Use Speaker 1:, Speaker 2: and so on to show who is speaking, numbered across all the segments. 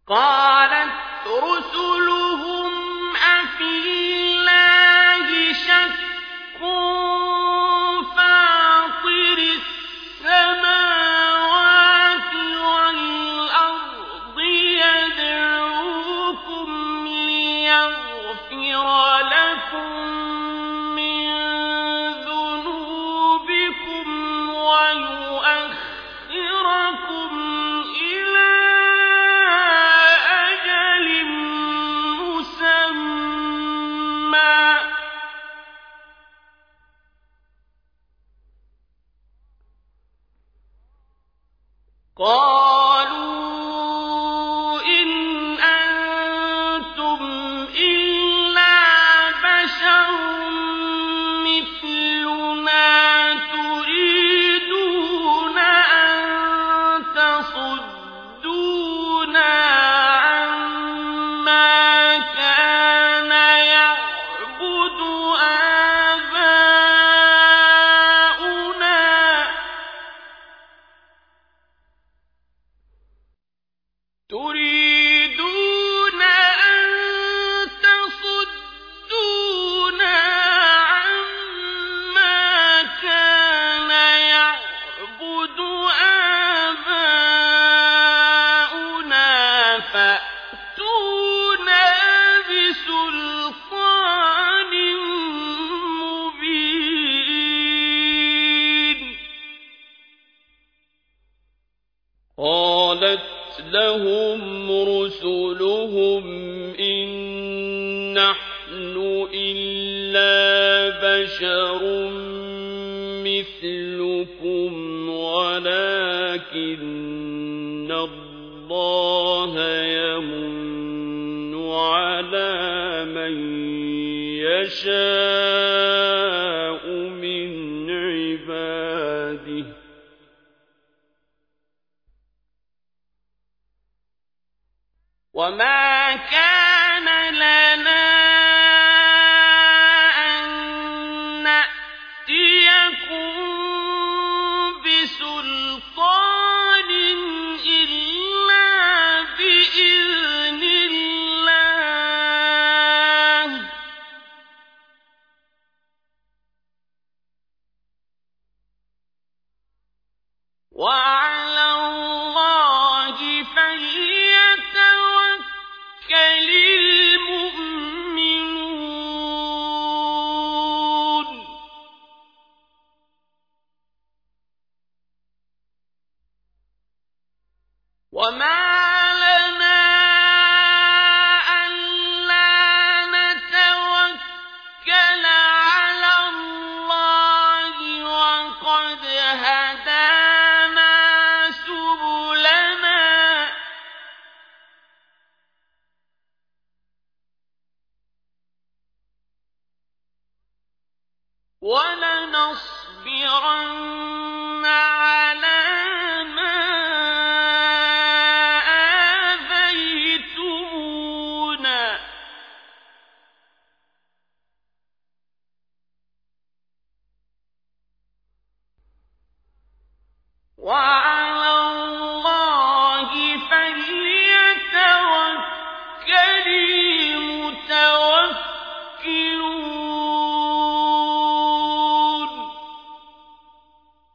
Speaker 1: قالت رسلهم أفي الله شك فاطر السماوات والأرض يدعوكم ليغفر لكم من ذنوبكم ويؤخركم إلى أجل مسمى قالوا إن أنتم إلا بشر مثلنا تريدون أن تصدونا عما كان يعبد آباؤنا تريدون أن تصدونا عما كان يعبد آباؤنا فأتونا بسلطان مبين قالت لهم رسلهم إن نحن إلا بشر مثلكم ولكن الله يمن على من يشاء من عباده وما كان لنا أن نأتيكم بسلطان إلا بإذن الله وعلى الله فليتوكل المؤمنون وما لنا ألا نتوكل على الله وقد هدانا سبلنا ولنصبرن على ما آذيتمونا وعلى الله فليتوكل المتوكلون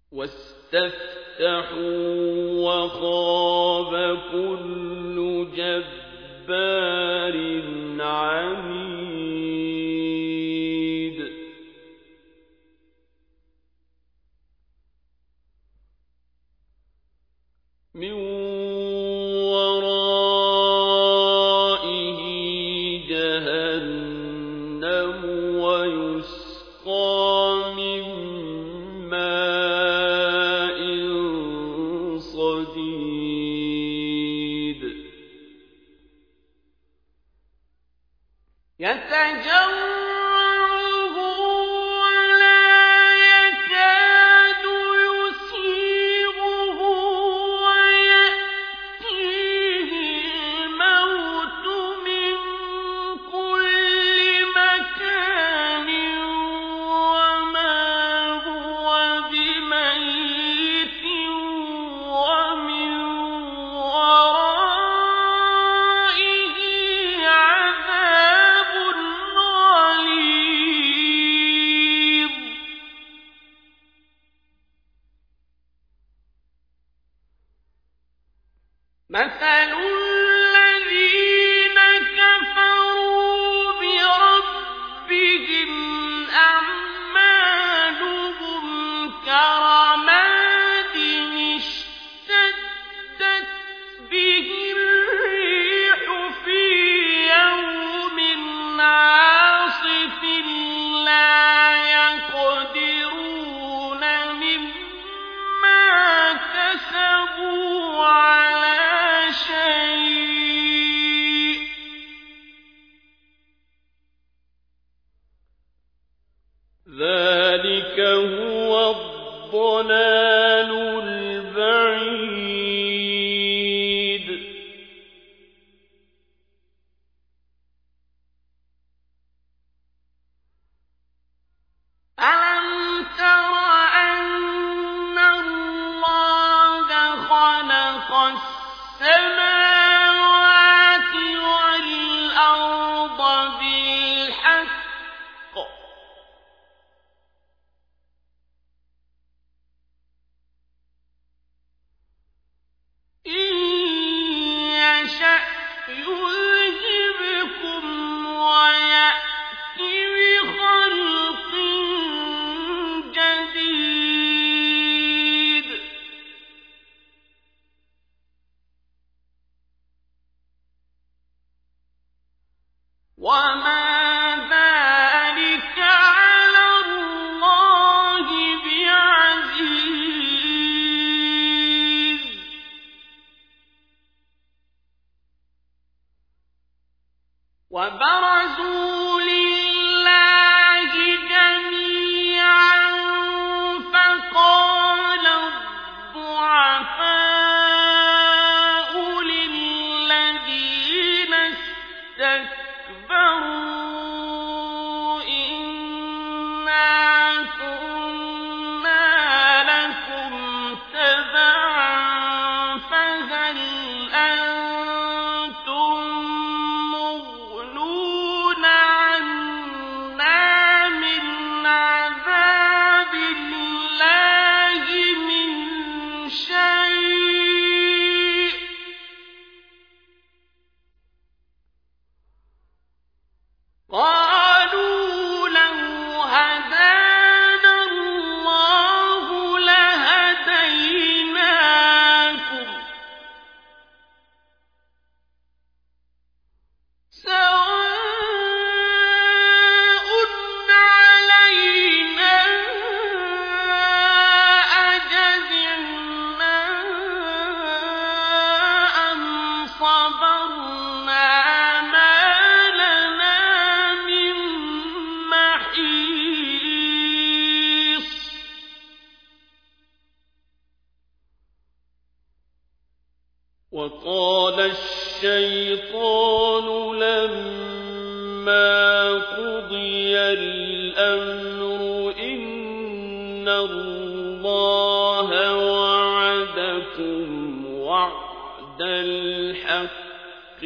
Speaker 1: واستفتحوا وخاب كل جبار عنيد من ورائه جهنم ويسقى من ماء صديد يتجرعه ولا يكاد يسيغه ويأتيه الموت من كل مكان وما هو بميت ومن ورائه عذاب غليظ مثل الذين كفروا بربهم أعمالهم كرماد اشتدت به الريح في يوم عاصف لا يقدرون مما كسبوا على شيء ذلك هو الضلال البعيد ألم تر أن الله خلق السماوات والأرض بالحق إن يشأ يذهبكم ويأت بخلق جديد وما ذلك على الله بعزيز وبرزوا لله جميعا فقال الضعفاء للذين استكبروا إنا كنا لكم تبعا فهل أنتم مغنون عنا من عذاب الله من شيء قالوا لو هدانا الله لهديناكم سواء علينا أجزعنا أم صبرنا ما لنا من محيص وقال الشيطان لما قضي الأمر إن الله وعدكم وعد الحق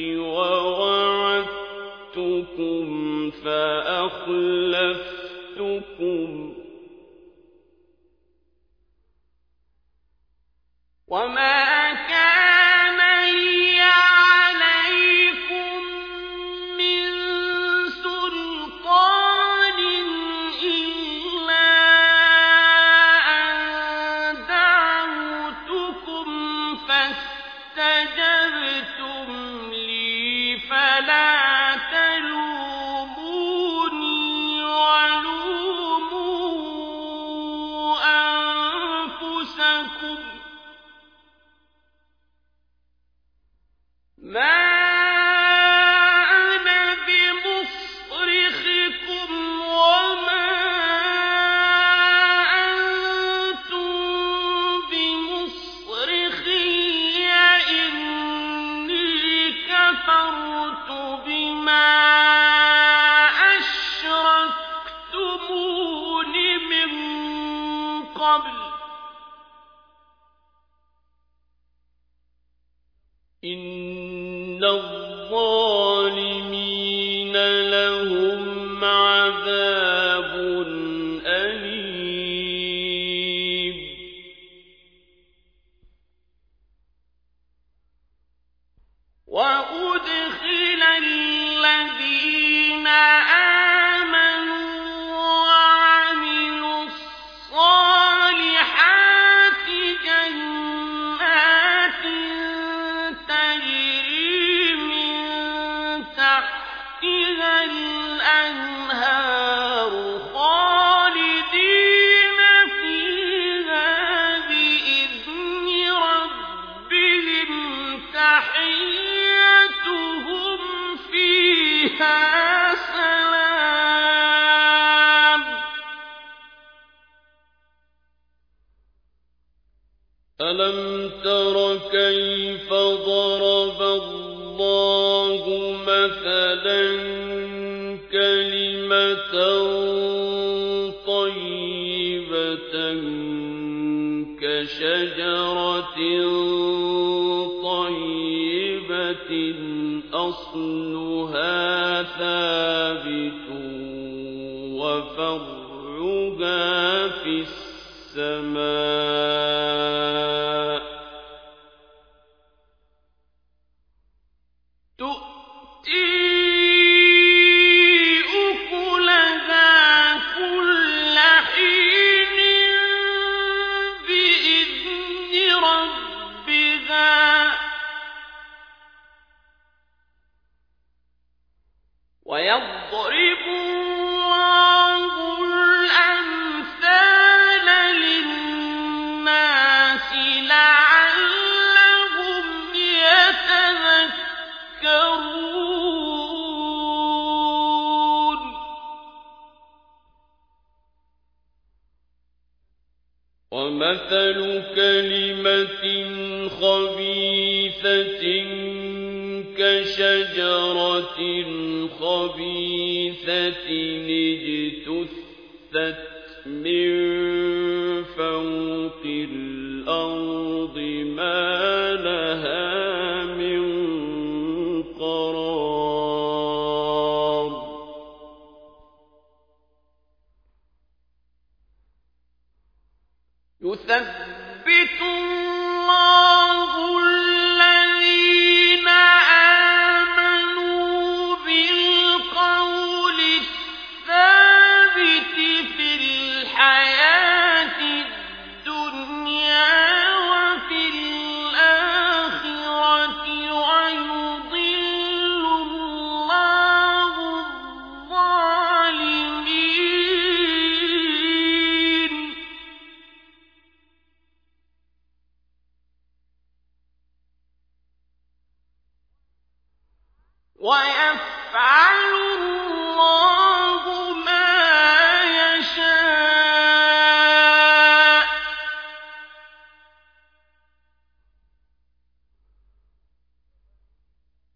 Speaker 1: ووعدتكم فأخلفتكم وما كان لي عليكم من سلطان إلا أن دعوتكم فاستجبتم لي فلا تلوموني ولوموا أنفسكم ما أنا بمصرخكم وما أنتم بمصرخي إني كفرت بما أشركتمون من قبل إن الظالمين لهم عذاب أليم وأدخل الذين آمنوا وعملوا الصالحات جنات تجري من تحتها الأنهار خالدين فيها بإذن ربهم تحيتهم فيها سلام ألم تر كيف ضرب الله مثلا كلمة طيبة كشجرة طيبة أصلها ثابت وفرعها في السماء تؤتي أكلها كل حين بإذن ربها ويضرب الله الأمثال للناس لعلهم يتذكرون ومثل كلمة خبيثة كشجرة خبيثة اجتثت من فوق الأرض ما لها